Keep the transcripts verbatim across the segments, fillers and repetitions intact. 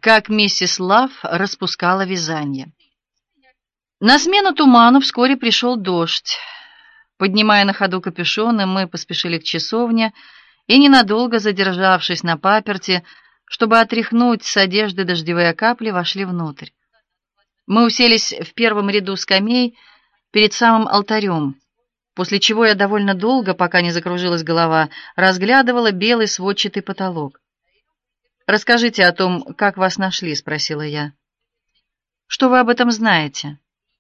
Как миссис Лав распускала вязание. На смену туману вскоре пришел дождь. Поднимая на ходу капюшоны, мы поспешили к часовне и, ненадолго задержавшись на паперти, чтобы отряхнуть с одежды дождевые капли, вошли внутрь. Мы уселись в первом ряду скамей перед самым алтарем, после чего я довольно долго, пока не закружилась голова, разглядывала белый сводчатый потолок. «Расскажите о том, как вас нашли», — спросила я. «Что вы об этом знаете?»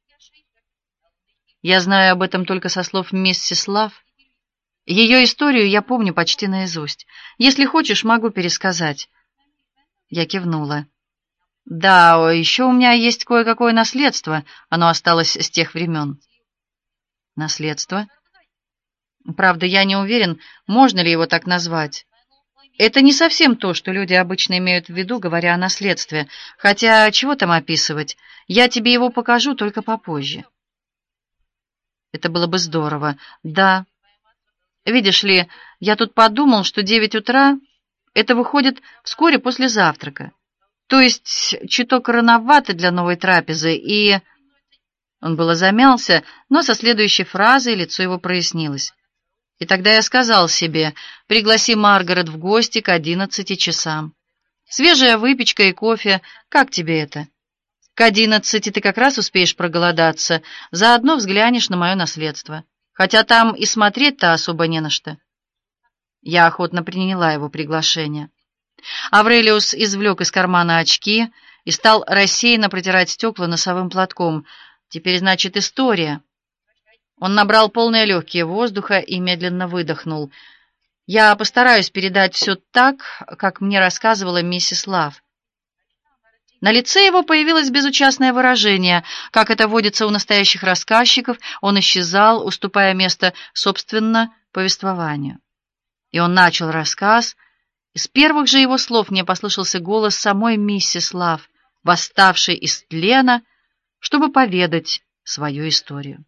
«Я знаю об этом только со слов миссис Лав. Ее историю я помню почти наизусть. Если хочешь, могу пересказать». Я кивнула. «Да, еще у меня есть кое-какое наследство. Оно осталось с тех времен». «Наследство?» «Правда, я не уверен, можно ли его так назвать. Это не совсем то, что люди обычно имеют в виду, говоря о наследстве. Хотя, чего там описывать? Я тебе его покажу только попозже». «Это было бы здорово». «Да. Видишь ли, я тут подумал, что девять утра — это выходит вскоре после завтрака. То есть чуток рановато для новой трапезы, и...» Он было замялся, но со следующей фразой лицо его прояснилось. И тогда я сказал себе: «Пригласи Маргарет в гости к одиннадцати часам. Свежая выпечка и кофе. Как тебе это? К одиннадцати ты как раз успеешь проголодаться, заодно взглянешь на мое наследство. Хотя там и смотреть-то особо не на что». Я охотно приняла его приглашение. Аврелиус извлек из кармана очки и стал рассеянно протирать стекла носовым платком. «Теперь, значит, история». Он набрал полные легкие воздуха и медленно выдохнул. «Я постараюсь передать все так, как мне рассказывала миссис Лав». На лице его появилось безучастное выражение. Как это водится у настоящих рассказчиков, он исчезал, уступая место, собственно, повествованию. И он начал рассказ. Из первых же его слов мне послышался голос самой миссис Лав, восставшей из тлена, чтобы поведать свою историю.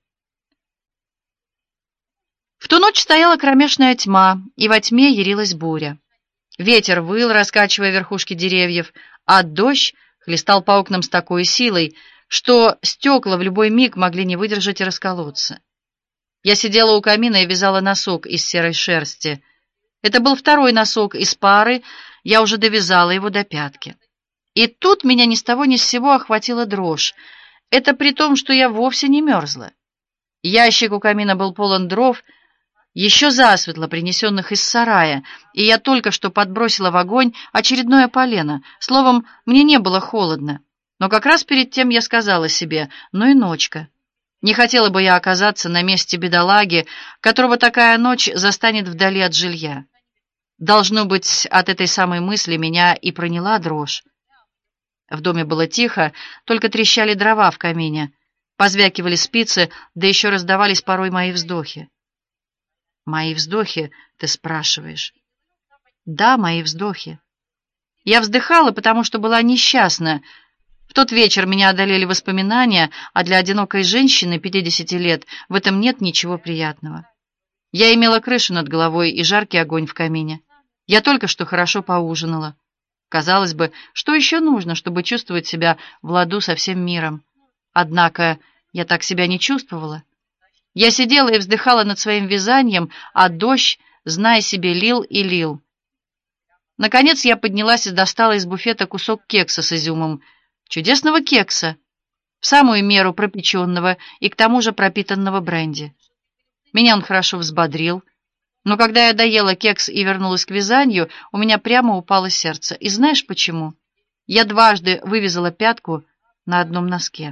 В ту ночь стояла кромешная тьма, и во тьме ярилась буря. Ветер выл, раскачивая верхушки деревьев, а дождь хлестал по окнам с такой силой, что стекла в любой миг могли не выдержать и расколоться. Я сидела у камина и вязала носок из серой шерсти. Это был второй носок из пары, я уже довязала его до пятки. И тут меня ни с того ни с сего охватила дрожь. Это при том, что я вовсе не мерзла. Ящик у камина был полон дров, еще засветло принесенных из сарая, и я только что подбросила в огонь очередное полено. Словом, мне не было холодно. Но как раз перед тем я сказала себе: ну и ночка. Не хотела бы я оказаться на месте бедолаги, которого такая ночь застанет вдали от жилья. Должно быть, от этой самой мысли меня и проняла дрожь. В доме было тихо, только трещали дрова в камине, позвякивали спицы, да еще раздавались порой мои вздохи. «Мои вздохи, ты спрашиваешь?» «Да, мои вздохи». Я вздыхала, потому что была несчастна. В тот вечер меня одолели воспоминания, а для одинокой женщины пятидесяти лет в этом нет ничего приятного. Я имела крышу над головой и жаркий огонь в камине. Я только что хорошо поужинала. Казалось бы, что еще нужно, чтобы чувствовать себя в ладу со всем миром? Однако я так себя не чувствовала. Я сидела и вздыхала над своим вязанием, а дождь, знай себе, лил и лил. Наконец я поднялась и достала из буфета кусок кекса с изюмом. Чудесного кекса, в самую меру пропеченного и к тому же пропитанного бренди. Меня он хорошо взбодрил, но когда я доела кекс и вернулась к вязанию, у меня прямо упало сердце. И знаешь почему? Я дважды вывязала пятку на одном носке.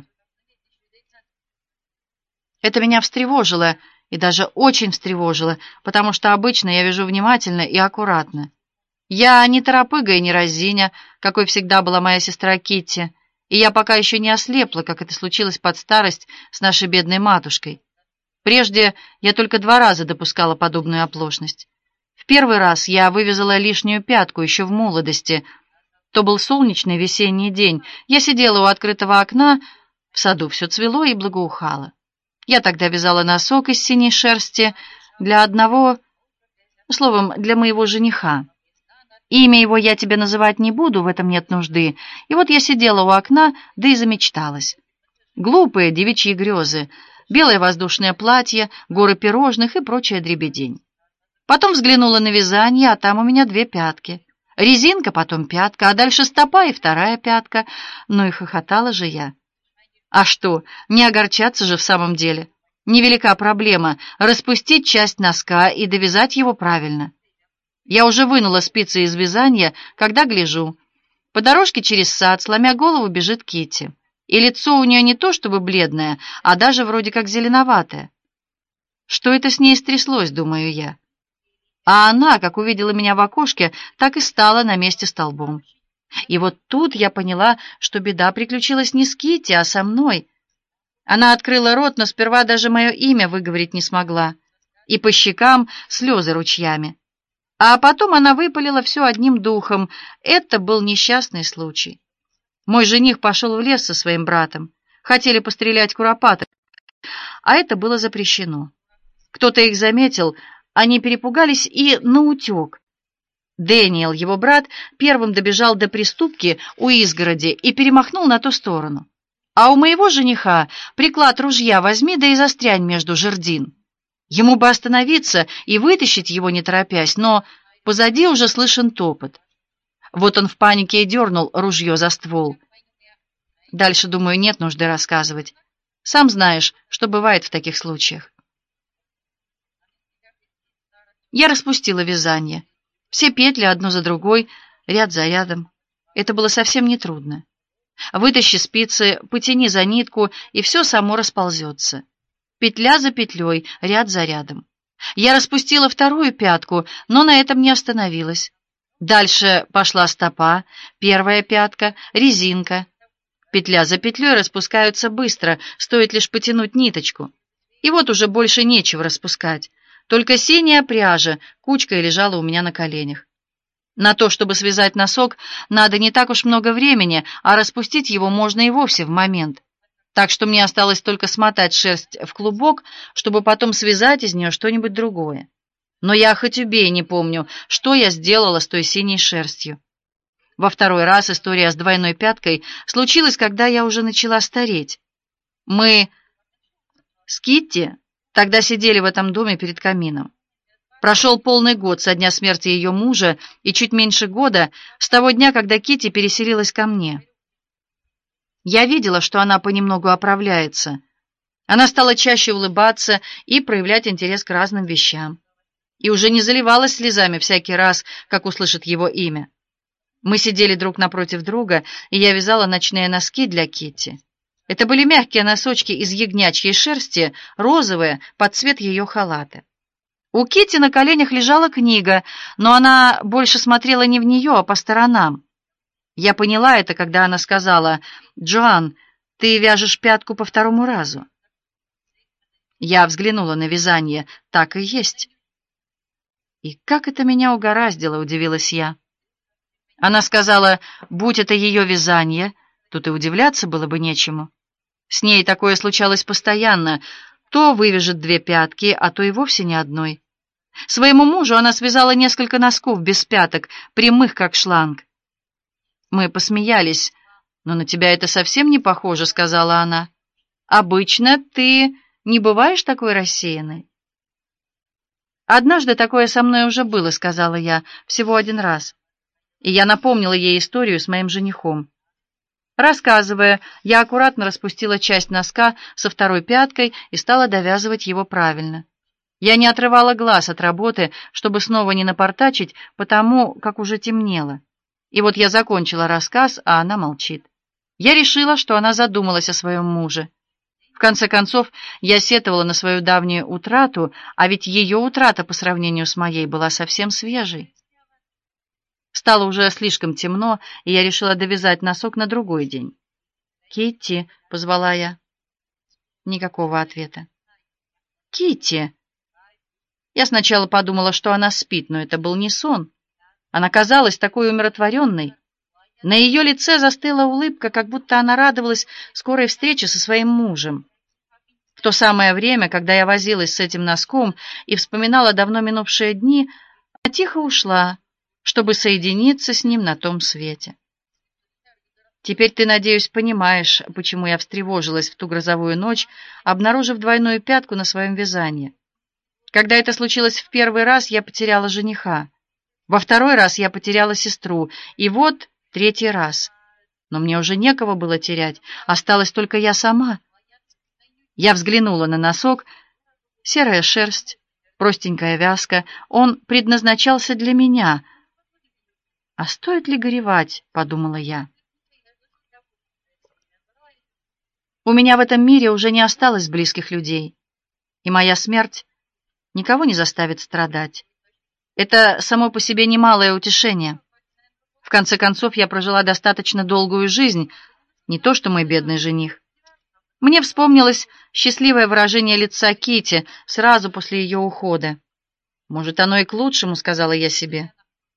Это меня встревожило, и даже очень встревожило, потому что обычно я вяжу внимательно и аккуратно. Я не торопыга и не разиня, какой всегда была моя сестра Китти, и я пока еще не ослепла, как это случилось под старость с нашей бедной матушкой. Прежде я только два раза допускала подобную оплошность. В первый раз я вывязала лишнюю пятку еще в молодости. То был солнечный весенний день. Я сидела у открытого окна, в саду все цвело и благоухало. Я тогда вязала носок из синей шерсти для одного, словом, для моего жениха. Имя его я тебе называть не буду, в этом нет нужды. И вот я сидела у окна, да и замечталась. Глупые девичьи грезы, белое воздушное платье, горы пирожных и прочая дребедень. Потом взглянула на вязание, а там у меня две пятки. Резинка, потом пятка, а дальше стопа и вторая пятка. Ну и хохотала же я. А что, не огорчаться же в самом деле. Невелика проблема распустить часть носка и довязать его правильно. Я уже вынула спицы из вязания, когда гляжу. По дорожке через сад, сломя голову, бежит Китти. И лицо у нее не то чтобы бледное, а даже вроде как зеленоватое. Что это с ней стряслось, думаю я. А она, как увидела меня в окошке, так и стала на месте столбом. И вот тут я поняла, что беда приключилась не с Китти, а со мной. Она открыла рот, но сперва даже мое имя выговорить не смогла. И по щекам слезы ручьями. А потом она выпалила все одним духом. Это был несчастный случай. Мой жених пошел в лес со своим братом. Хотели пострелять куропаток, а это было запрещено. Кто-то их заметил, они перепугались и наутек. Дэниел, его брат, первым добежал до приступки у изгороди и перемахнул на ту сторону. А у моего жениха приклад ружья возьми да и застрянь между жердин. Ему бы остановиться и вытащить его, не торопясь, но позади уже слышен топот. Вот он в панике и дернул ружье за ствол. Дальше, думаю, нет нужды рассказывать. Сам знаешь, что бывает в таких случаях. Я распустила вязание. Все петли одну за другой, ряд за рядом. Это было совсем нетрудно. Вытащи спицы, потяни за нитку, и все само расползется. Петля за петлей, ряд за рядом. Я распустила вторую пятку, но на этом не остановилась. Дальше пошла стопа, первая пятка, резинка. Петля за петлей распускаются быстро, стоит лишь потянуть ниточку. И вот уже больше нечего распускать. Только синяя пряжа кучкой лежала у меня на коленях. На то, чтобы связать носок, надо не так уж много времени, а распустить его можно и вовсе в момент. Так что мне осталось только смотать шерсть в клубок, чтобы потом связать из нее что-нибудь другое. Но я хоть убей не помню, что я сделала с той синей шерстью. Во второй раз история с двойной пяткой случилась, когда я уже начала стареть. Мы с Китти тогда сидели в этом доме перед камином. Прошел полный год со дня смерти ее мужа и чуть меньше года с того дня, когда Китти переселилась ко мне. Я видела, что она понемногу оправляется. Она стала чаще улыбаться и проявлять интерес к разным вещам. И уже не заливалась слезами всякий раз, как услышит его имя. Мы сидели друг напротив друга, и я вязала ночные носки для Китти. Это были мягкие носочки из ягнячьей шерсти, розовые, под цвет ее халата. У Китти на коленях лежала книга, но она больше смотрела не в нее, а по сторонам. Я поняла это, когда она сказала: «Джоан, ты вяжешь пятку по второму разу». Я взглянула на вязание. Так и есть. «И как это меня угораздило», — удивилась я. Она сказала: «Будь это ее вязание, тут и удивляться было бы нечему. С ней такое случалось постоянно. То вывяжет две пятки, а то и вовсе ни одной. Своему мужу она связала несколько носков без пяток, прямых как шланг». Мы посмеялись. «Но на тебя это совсем не похоже», — сказала она. «Обычно ты не бываешь такой рассеянной». «Однажды такое со мной уже было», — сказала я, — «всего один раз». И я напомнила ей историю с моим женихом. Рассказывая, я аккуратно распустила часть носка со второй пяткой и стала довязывать его правильно. Я не отрывала глаз от работы, чтобы снова не напортачить, потому как уже темнело. И вот я закончила рассказ, а она молчит. Я решила, что она задумалась о своем муже. В конце концов, я сетовала на свою давнюю утрату, а ведь ее утрата по сравнению с моей была совсем свежей. Стало уже слишком темно, и я решила довязать носок на другой день. «Китти», — позвала я. Никакого ответа. «Китти». Я сначала подумала, что она спит, но это был не сон. Она казалась такой умиротворенной. На ее лице застыла улыбка, как будто она радовалась скорой встрече со своим мужем. В то самое время, когда я возилась с этим носком и вспоминала давно минувшие дни, она тихо ушла, чтобы соединиться с ним на том свете. Теперь ты, надеюсь, понимаешь, почему я встревожилась в ту грозовую ночь, обнаружив двойную пятку на своем вязании. Когда это случилось в первый раз, я потеряла жениха. Во второй раз я потеряла сестру. И вот третий раз. Но мне уже некого было терять. Осталась только я сама. Я взглянула на носок. Серая шерсть, простенькая вязка. Он предназначался для меня. А стоит ли горевать, подумала я. У меня в этом мире уже не осталось близких людей, и моя смерть никого не заставит страдать. Это само по себе немалое утешение. В конце концов, я прожила достаточно долгую жизнь, не то что мой бедный жених. Мне вспомнилось счастливое выражение лица Кити сразу после ее ухода. Может, оно и к лучшему, сказала я себе.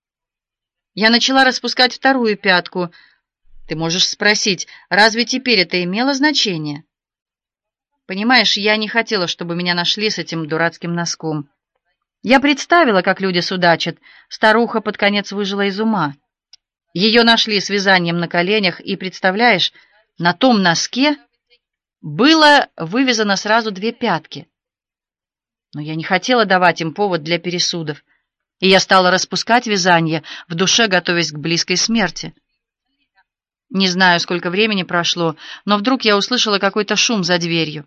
Я начала распускать вторую пятку. Ты можешь спросить, разве теперь это имело значение? Понимаешь, я не хотела, чтобы меня нашли с этим дурацким носком. Я представила, как люди судачат. Старуха под конец выжила из ума. Ее нашли с вязанием на коленях, и, представляешь, на том носке было вывязано сразу две пятки. Но я не хотела давать им повод для пересудов, и я стала распускать вязание, в душе готовясь к близкой смерти. Не знаю, сколько времени прошло, но вдруг я услышала какой-то шум за дверью.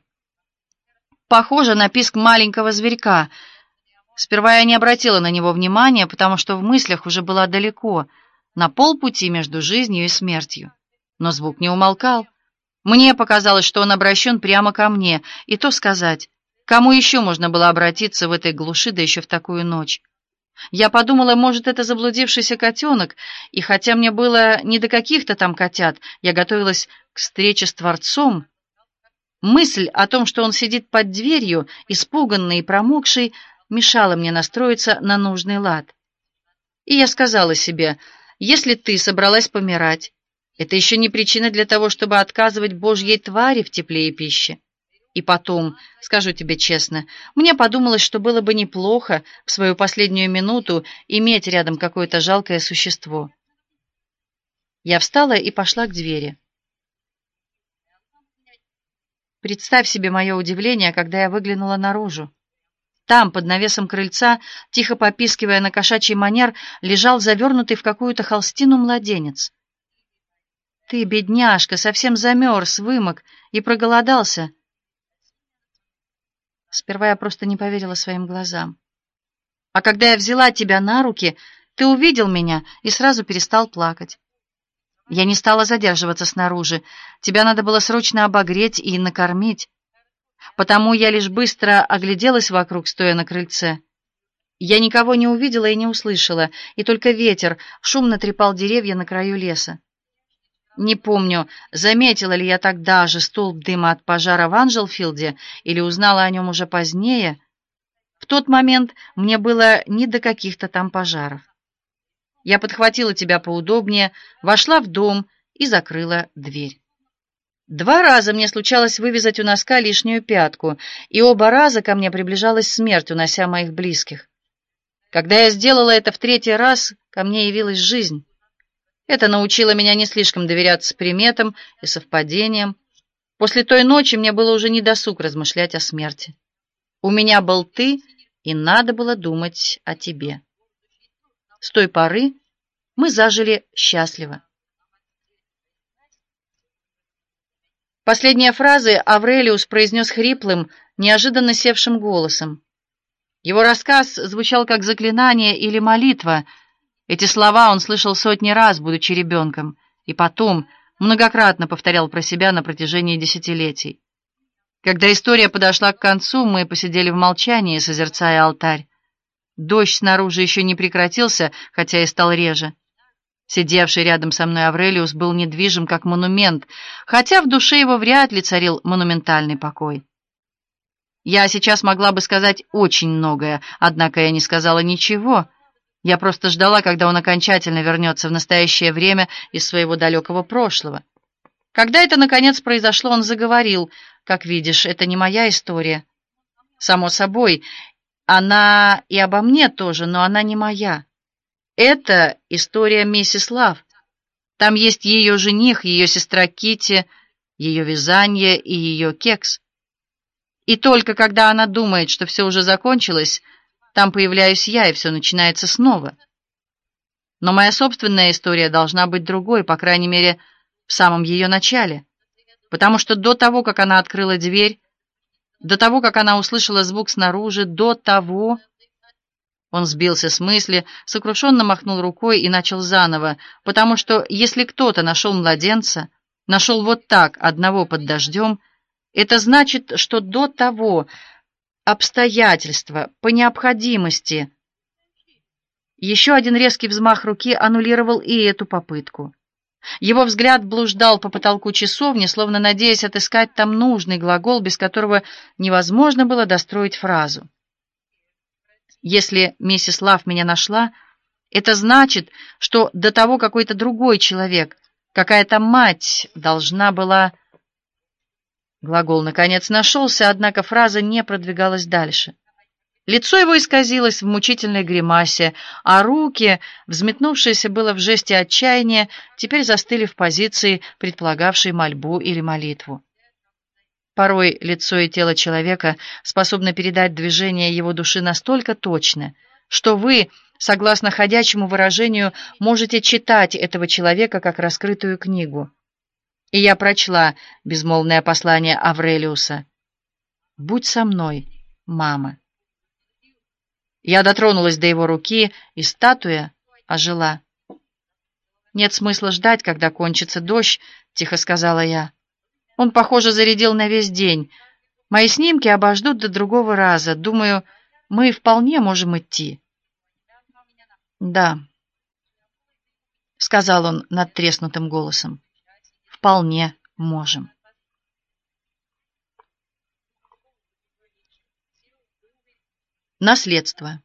Похоже на писк маленького зверька. Сперва я не обратила на него внимания, потому что в мыслях уже была далеко, на полпути между жизнью и смертью. Но звук не умолкал. Мне показалось, что он обращен прямо ко мне, и то сказать, кому еще можно было обратиться в этой глуши, да еще в такую ночь. Я подумала, может, это заблудившийся котенок, и хотя мне было не до каких-то там котят, я готовилась к встрече с Творцом. Мысль о том, что он сидит под дверью, испуганный и промокший, мешала мне настроиться на нужный лад. И я сказала себе, если ты собралась помирать, это еще не причина для того, чтобы отказывать Божьей твари в тепле и пище. И потом, скажу тебе честно, мне подумалось, что было бы неплохо в свою последнюю минуту иметь рядом какое-то жалкое существо. Я встала и пошла к двери. Представь себе мое удивление, когда я выглянула наружу. Там, под навесом крыльца, тихо попискивая на кошачий манер, лежал завернутый в какую-то холстину младенец. Ты, бедняжка, совсем замерз, вымок и проголодался. Сперва я просто не поверила своим глазам. А когда я взяла тебя на руки, ты увидел меня и сразу перестал плакать. Я не стала задерживаться снаружи. Тебя надо было срочно обогреть и накормить. Потому я лишь быстро огляделась вокруг, стоя на крыльце. Я никого не увидела и не услышала, и только ветер шумно трепал деревья на краю леса. Не помню, заметила ли я тогда же столб дыма от пожара в Анжелфилде или узнала о нем уже позднее. В тот момент мне было не до каких-то там пожаров. Я подхватила тебя поудобнее, вошла в дом и закрыла дверь. Два раза мне случалось вывязать у носка лишнюю пятку, и оба раза ко мне приближалась смерть, унося моих близких. Когда я сделала это в третий раз, ко мне явилась жизнь. Это научило меня не слишком доверяться приметам и совпадениям. После той ночи мне было уже не досуг размышлять о смерти. У меня был ты, и надо было думать о тебе. С той поры мы зажили счастливо. Последние фразы Аврелиус произнес хриплым, неожиданно севшим голосом. Его рассказ звучал как заклинание или молитва. Эти слова он слышал сотни раз, будучи ребенком, и потом многократно повторял про себя на протяжении десятилетий. Когда история подошла к концу, мы посидели в молчании, созерцая алтарь. Дождь снаружи еще не прекратился, хотя и стал реже. Сидевший рядом со мной Аврелиус был недвижим, как монумент, хотя в душе его вряд ли царил монументальный покой. Я сейчас могла бы сказать очень многое, однако я не сказала ничего. Я просто ждала, когда он окончательно вернется в настоящее время из своего далекого прошлого. Когда это, наконец, произошло, он заговорил. Как видишь, это не моя история. Само собой, она и обо мне тоже, но она не моя. Это история миссис Лав. Там есть ее жених, ее сестра Китти, ее вязание и ее кекс. И только когда она думает, что все уже закончилось, там появляюсь я, и все начинается снова. Но моя собственная история должна быть другой, по крайней мере, в самом ее начале. Потому что до того, как она открыла дверь, до того, как она услышала звук снаружи, до того... Он сбился с мысли, сокрушенно махнул рукой и начал заново, потому что если кто-то нашел младенца, нашел вот так, одного под дождем, это значит, что до того обстоятельства, по необходимости... Еще один резкий взмах руки аннулировал и эту попытку. Его взгляд блуждал по потолку часовни, словно надеясь отыскать там нужный глагол, без которого невозможно было достроить фразу. Если миссис Лав меня нашла, это значит, что до того какой-то другой человек, какая-то мать должна была... Глагол, наконец, нашелся, однако фраза не продвигалась дальше. Лицо его исказилось в мучительной гримасе, а руки, взметнувшиеся было в жесте отчаяния, теперь застыли в позиции, предполагавшей мольбу или молитву. Порой лицо и тело человека способны передать движение его души настолько точно, что вы, согласно ходячему выражению, можете читать этого человека как раскрытую книгу. И я прочла безмолвное послание Аврелиуса. «Будь со мной, мама». Я дотронулась до его руки, и статуя ожила. «Нет смысла ждать, когда кончится дождь», — тихо сказала я. «Он, похоже, зарядил на весь день. Мои снимки обождут до другого раза. Думаю, мы вполне можем идти». «Да», — сказал он надтреснутым голосом, — «вполне можем». Наследство.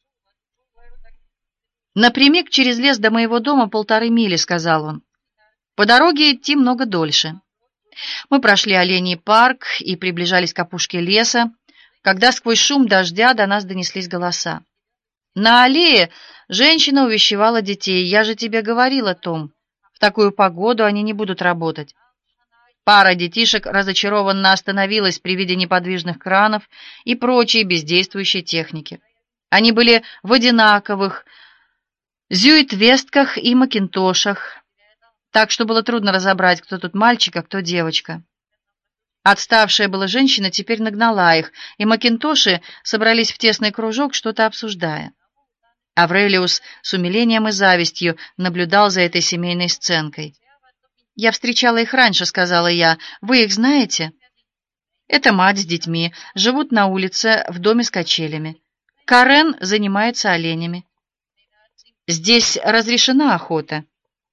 «Напрямик через лес до моего дома полторы мили», — сказал он. «По дороге идти много дольше». Мы прошли Оленей парк и приближались к опушке леса, когда сквозь шум дождя до нас донеслись голоса. На аллее женщина увещевала детей. «Я же тебе говорила, Том, в такую погоду они не будут работать». Пара детишек разочарованно остановилась при виде неподвижных кранов и прочей бездействующей техники. Они были в одинаковых зюит-вестках и макинтошах, так что было трудно разобрать, кто тут мальчик, а кто девочка. Отставшая была женщина теперь нагнала их, и макинтоши собрались в тесный кружок, что-то обсуждая. Аврелиус с умилением и завистью наблюдал за этой семейной сценкой. «Я встречала их раньше», — сказала я. «Вы их знаете?» «Это мать с детьми, живут на улице в доме с качелями. Карен занимается оленями». «Здесь разрешена охота?»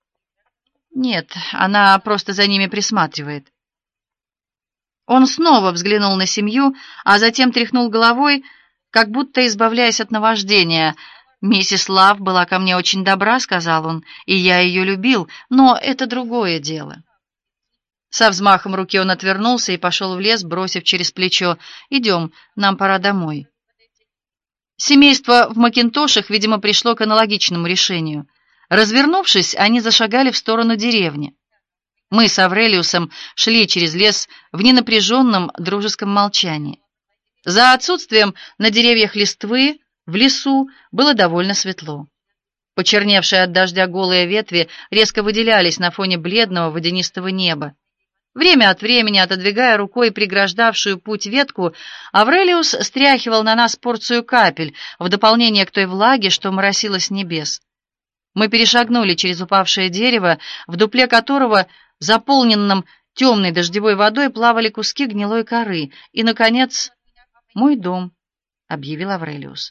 «Нет, она просто за ними присматривает». Он снова взглянул на семью, а затем тряхнул головой, как будто избавляясь от наваждения. «Миссис Лав была ко мне очень добра», — сказал он, — «и я ее любил, но это другое дело». Со взмахом руки он отвернулся и пошел в лес, бросив через плечо: «Идем, нам пора домой». Семейство в макинтошах, видимо, пришло к аналогичному решению. Развернувшись, они зашагали в сторону деревни. Мы с Аврелиусом шли через лес в ненапряженном дружеском молчании. За отсутствием на деревьях листвы в лесу было довольно светло. Почерневшие от дождя голые ветви резко выделялись на фоне бледного водянистого неба. Время от времени, отодвигая рукой преграждавшую путь ветку, Аврелиус стряхивал на нас порцию капель в дополнение к той влаге, что моросило с небес. Мы перешагнули через упавшее дерево, в дупле которого, заполненном темной дождевой водой, плавали куски гнилой коры. И, наконец, «Мой дом», — объявил Аврелиус.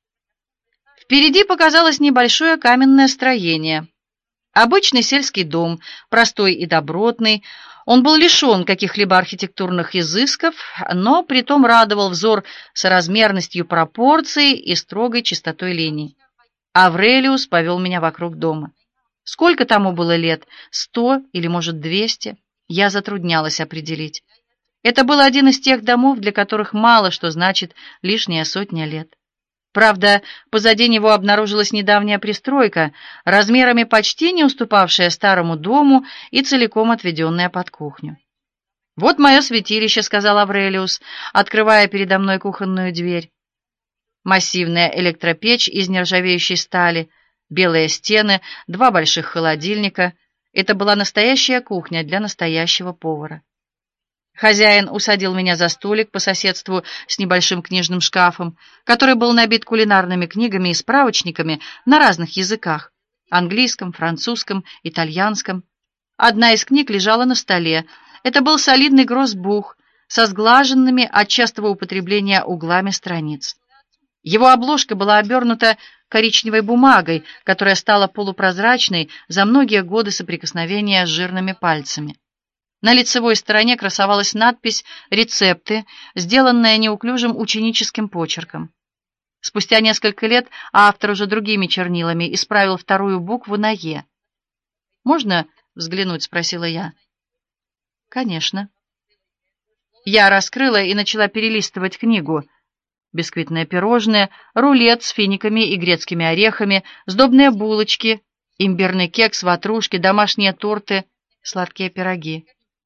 Впереди показалось небольшое каменное строение. Обычный сельский дом, простой и добротный. Он был лишен каких-либо архитектурных изысков, но притом радовал взор соразмерностью пропорций и строгой чистотой линий. Аврелиус повел меня вокруг дома. Сколько тому было лет? Сто или, может, двести? Я затруднялась определить. Это был один из тех домов, для которых мало что значит лишняя сотня лет. Правда, позади него обнаружилась недавняя пристройка, размерами почти не уступавшая старому дому и целиком отведенная под кухню. «Вот мое святилище», — сказал Аврелиус, открывая передо мной кухонную дверь. Массивная электропечь из нержавеющей стали, белые стены, два больших холодильника — это была настоящая кухня для настоящего повара. Хозяин усадил меня за столик по соседству с небольшим книжным шкафом, который был набит кулинарными книгами и справочниками на разных языках — английском, французском, итальянском. Одна из книг лежала на столе. Это был солидный гроссбух со сглаженными от частого употребления углами страниц. Его обложка была обернута коричневой бумагой, которая стала полупрозрачной за многие годы соприкосновения с жирными пальцами. На лицевой стороне красовалась надпись «Рецепты», сделанная неуклюжим ученическим почерком. Спустя несколько лет автор уже другими чернилами исправил вторую букву на «е». «Можно взглянуть?» — спросила я. «Конечно». Я раскрыла и начала перелистывать книгу. Бисквитные пирожные, рулет с финиками и грецкими орехами, сдобные булочки, имбирный кекс, ватрушки, домашние торты, сладкие пироги.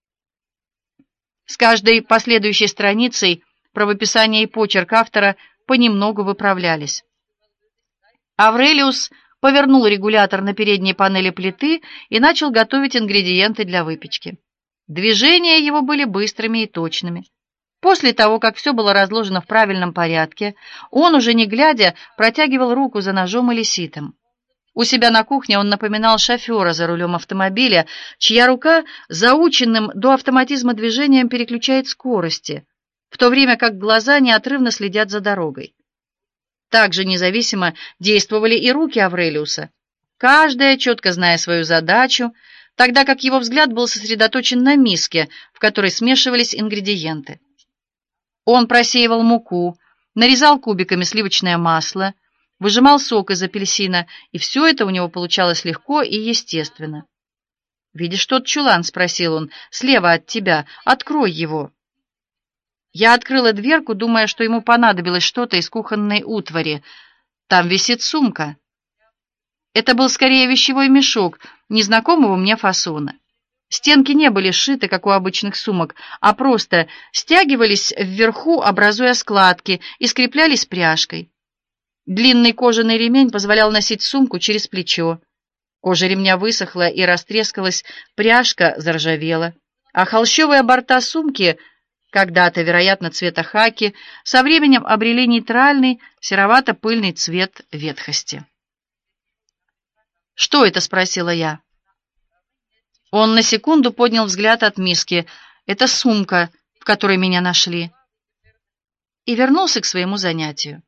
С каждой последующей страницей правописание и почерк автора понемногу выправлялись. Аврелиус повернул регулятор на передней панели плиты и начал готовить ингредиенты для выпечки. Движения его были быстрыми и точными. После того, как все было разложено в правильном порядке, он, уже не глядя, протягивал руку за ножом или ситом. У себя на кухне он напоминал шофера за рулем автомобиля, чья рука заученным до автоматизма движением переключает скорости, в то время как глаза неотрывно следят за дорогой. Также независимо действовали и руки Аврелиуса, каждая четко зная свою задачу, тогда как его взгляд был сосредоточен на миске, в которой смешивались ингредиенты. Он просеивал муку, нарезал кубиками сливочное масло, выжимал сок из апельсина, и все это у него получалось легко и естественно. «Видишь тот чулан?» — спросил он. «Слева от тебя. Открой его». Я открыла дверку, думая, что ему понадобилось что-то из кухонной утвари. Там висит сумка. Это был скорее вещевой мешок, незнакомого мне фасона. Стенки не были сшиты, как у обычных сумок, а просто стягивались вверху, образуя складки, и скреплялись пряжкой. Длинный кожаный ремень позволял носить сумку через плечо. Кожа ремня высохла и растрескалась, пряжка заржавела, а холщовые борта сумки, когда-то, вероятно, цвета хаки, со временем обрели нейтральный серовато-пыльный цвет ветхости. «Что это?» — спросила я. Он на секунду поднял взгляд от миски. «Это сумка, в которой меня нашли». И вернулся к своему занятию.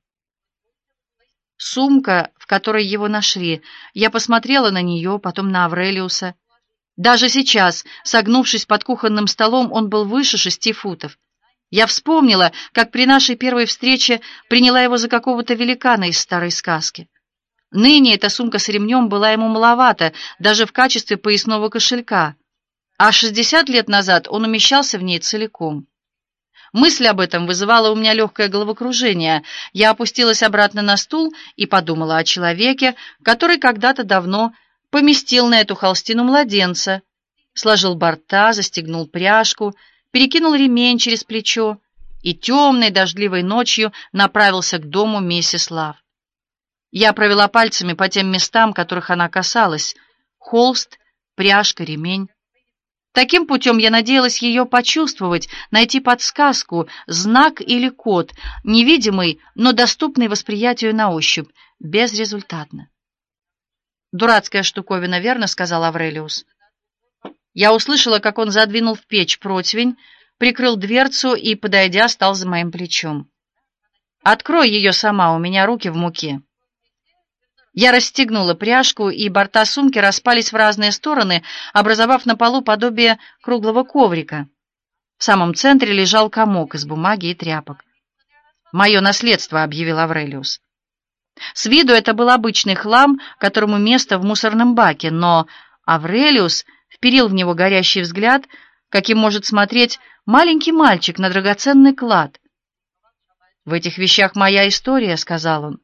Сумка, в которой его нашли. Я посмотрела на нее, потом на Аврелиуса. Даже сейчас, согнувшись под кухонным столом, он был выше шести футов. Я вспомнила, как при нашей первой встрече приняла его за какого-то великана из старой сказки. Ныне эта сумка с ремнем была ему маловата, даже в качестве поясного кошелька. А шестьдесят лет назад он умещался в ней целиком. Мысль об этом вызывала у меня легкое головокружение. Я опустилась обратно на стул и подумала о человеке, который когда-то давно поместил на эту холстину младенца, сложил борта, застегнул пряжку, перекинул ремень через плечо и темной дождливой ночью направился к дому миссис Лав. Я провела пальцами по тем местам, которых она касалась: холст, пряжка, ремень. Таким путем я надеялась ее почувствовать, найти подсказку, знак или код, невидимый, но доступный восприятию на ощупь, безрезультатно. «Дурацкая штуковина, верно?» — сказал Аврелиус. Я услышала, как он задвинул в печь противень, прикрыл дверцу и, подойдя, стал за моим плечом. «Открой ее сама, у меня руки в муке». Я расстегнула пряжку, и борта сумки распались в разные стороны, образовав на полу подобие круглого коврика. В самом центре лежал комок из бумаги и тряпок. «Мое наследство», — объявил Аврелиус. С виду это был обычный хлам, которому место в мусорном баке, но Аврелиус вперил в него горящий взгляд, каким может смотреть маленький мальчик на драгоценный клад. «В этих вещах моя история», — сказал он.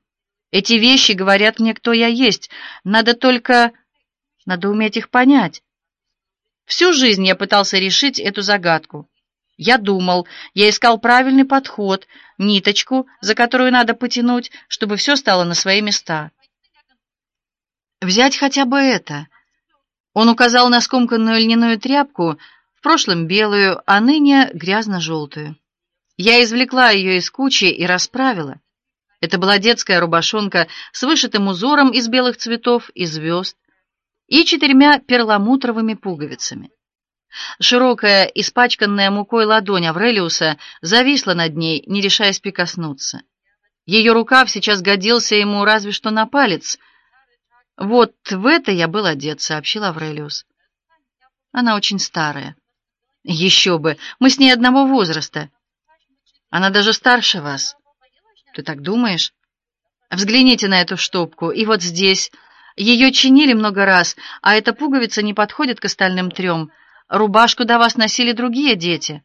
Эти вещи говорят мне, кто я есть. Надо только... Надо уметь их понять. Всю жизнь я пытался решить эту загадку. Я думал, я искал правильный подход, ниточку, за которую надо потянуть, чтобы все стало на свои места. Взять хотя бы это. Он указал на скомканную льняную тряпку, в прошлом белую, а ныне грязно-желтую. Я извлекла ее из кучи и расправила. Это была детская рубашонка с вышитым узором из белых цветов и звезд и четырьмя перламутровыми пуговицами. Широкая, испачканная мукой ладонь Аврелиуса зависла над ней, не решаясь прикоснуться. Ее рукав сейчас годился ему разве что на палец. «Вот в это я был одет», — сообщил Аврелиус. «Она очень старая». «Еще бы! Мы с ней одного возраста. Она даже старше вас». «Ты так думаешь?» «Взгляните на эту штопку. И вот здесь. Ее чинили много раз, а эта пуговица не подходит к остальным трем. Рубашку до вас носили другие дети».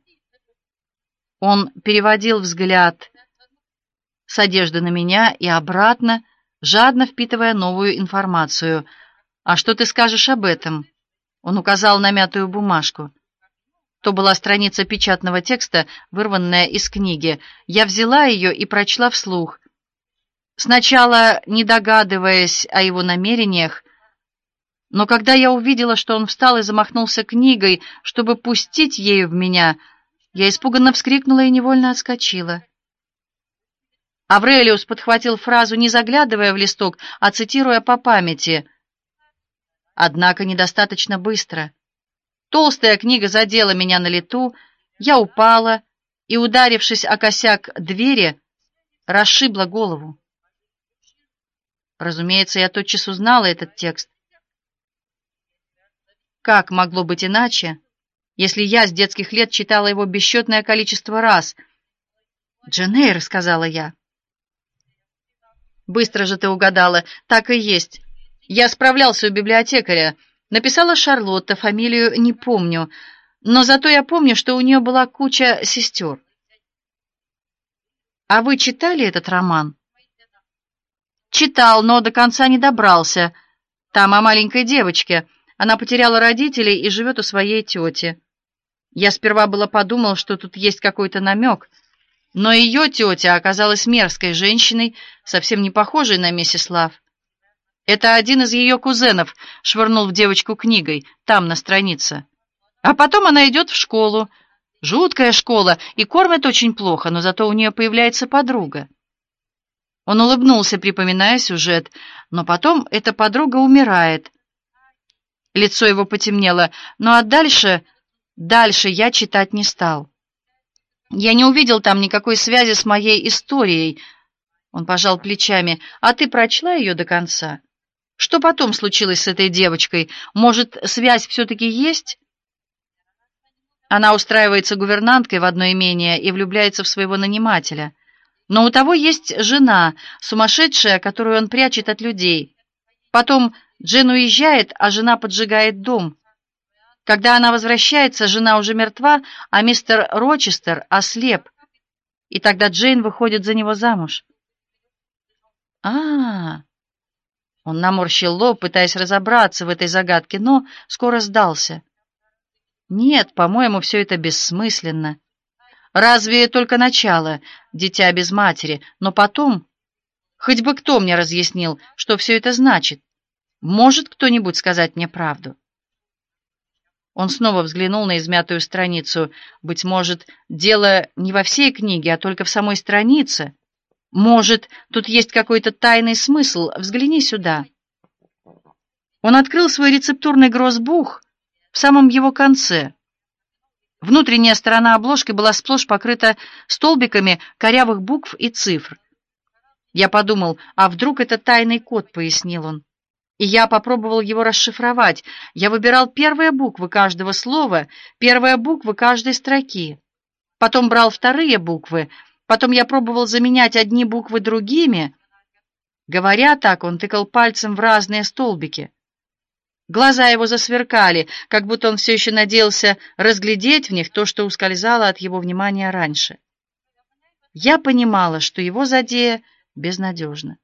Он переводил взгляд с одежды на меня и обратно, жадно впитывая новую информацию. «А что ты скажешь об этом?» Он указал на мятую бумажку. То была страница печатного текста, вырванная из книги. Я взяла ее и прочла вслух. Сначала не догадываясь о его намерениях, но когда я увидела, что он встал и замахнулся книгой, чтобы пустить ею в меня, я испуганно вскрикнула и невольно отскочила. Аврелиус подхватил фразу, не заглядывая в листок, а цитируя по памяти. Однако недостаточно быстро. Толстая книга задела меня на лету, я упала и, ударившись о косяк двери, расшибла голову. Разумеется, я тотчас узнала этот текст. Как могло быть иначе, если я с детских лет читала его бесчетное количество раз? «Джейн Эйр», — сказала я. «Быстро же ты угадала, так и есть. Я справлялся у библиотекаря. Написала Шарлотта, фамилию не помню, но зато я помню, что у нее была куча сестер». «А вы читали этот роман?» «Читал, но до конца не добрался. Там о маленькой девочке. Она потеряла родителей и живет у своей тети. Я сперва было подумал, что тут есть какой-то намек, но ее тетя оказалась мерзкой женщиной, совсем не похожей на миссис Лав. Это один из ее кузенов швырнул в девочку книгой, там, на странице. А потом она идет в школу. Жуткая школа, и кормят очень плохо, но зато у нее появляется подруга». Он улыбнулся, припоминая сюжет, но потом эта подруга умирает. Лицо его потемнело, ну а дальше, дальше я читать не стал. Я не увидел там никакой связи с моей историей. Он пожал плечами. «А ты прочла ее до конца? Что потом случилось с этой девочкой? Может, связь все-таки есть?» Она устраивается гувернанткой в одно имение и влюбляется в своего нанимателя. Но у того есть жена, сумасшедшая, которую он прячет от людей. Потом Джейн уезжает, а жена поджигает дом. Когда она возвращается, жена уже мертва, а мистер Рочестер ослеп. И тогда Джейн выходит за него замуж. А-а-а! Он наморщил лоб, пытаясь разобраться в этой загадке, но скоро сдался. «Нет, по-моему, все это бессмысленно. Разве только начало, дитя без матери, но потом... Хоть бы кто мне разъяснил, что все это значит. Может кто-нибудь сказать мне правду?» Он снова взглянул на измятую страницу. «Быть может, дело не во всей книге, а только в самой странице. Может, тут есть какой-то тайный смысл. Взгляни сюда». Он открыл свой рецептурный грозбух в самом его конце. Внутренняя сторона обложки была сплошь покрыта столбиками корявых букв и цифр. Я подумал, а вдруг это тайный код, пояснил он. И я попробовал его расшифровать. Я выбирал первые буквы каждого слова, первые буквы каждой строки. Потом брал вторые буквы, потом я пробовал заменять одни буквы другими. Говоря так, он тыкал пальцем в разные столбики. Глаза его засверкали, как будто он все еще надеялся разглядеть в них то, что ускользало от его внимания раньше. Я понимала, что его задея безнадежна.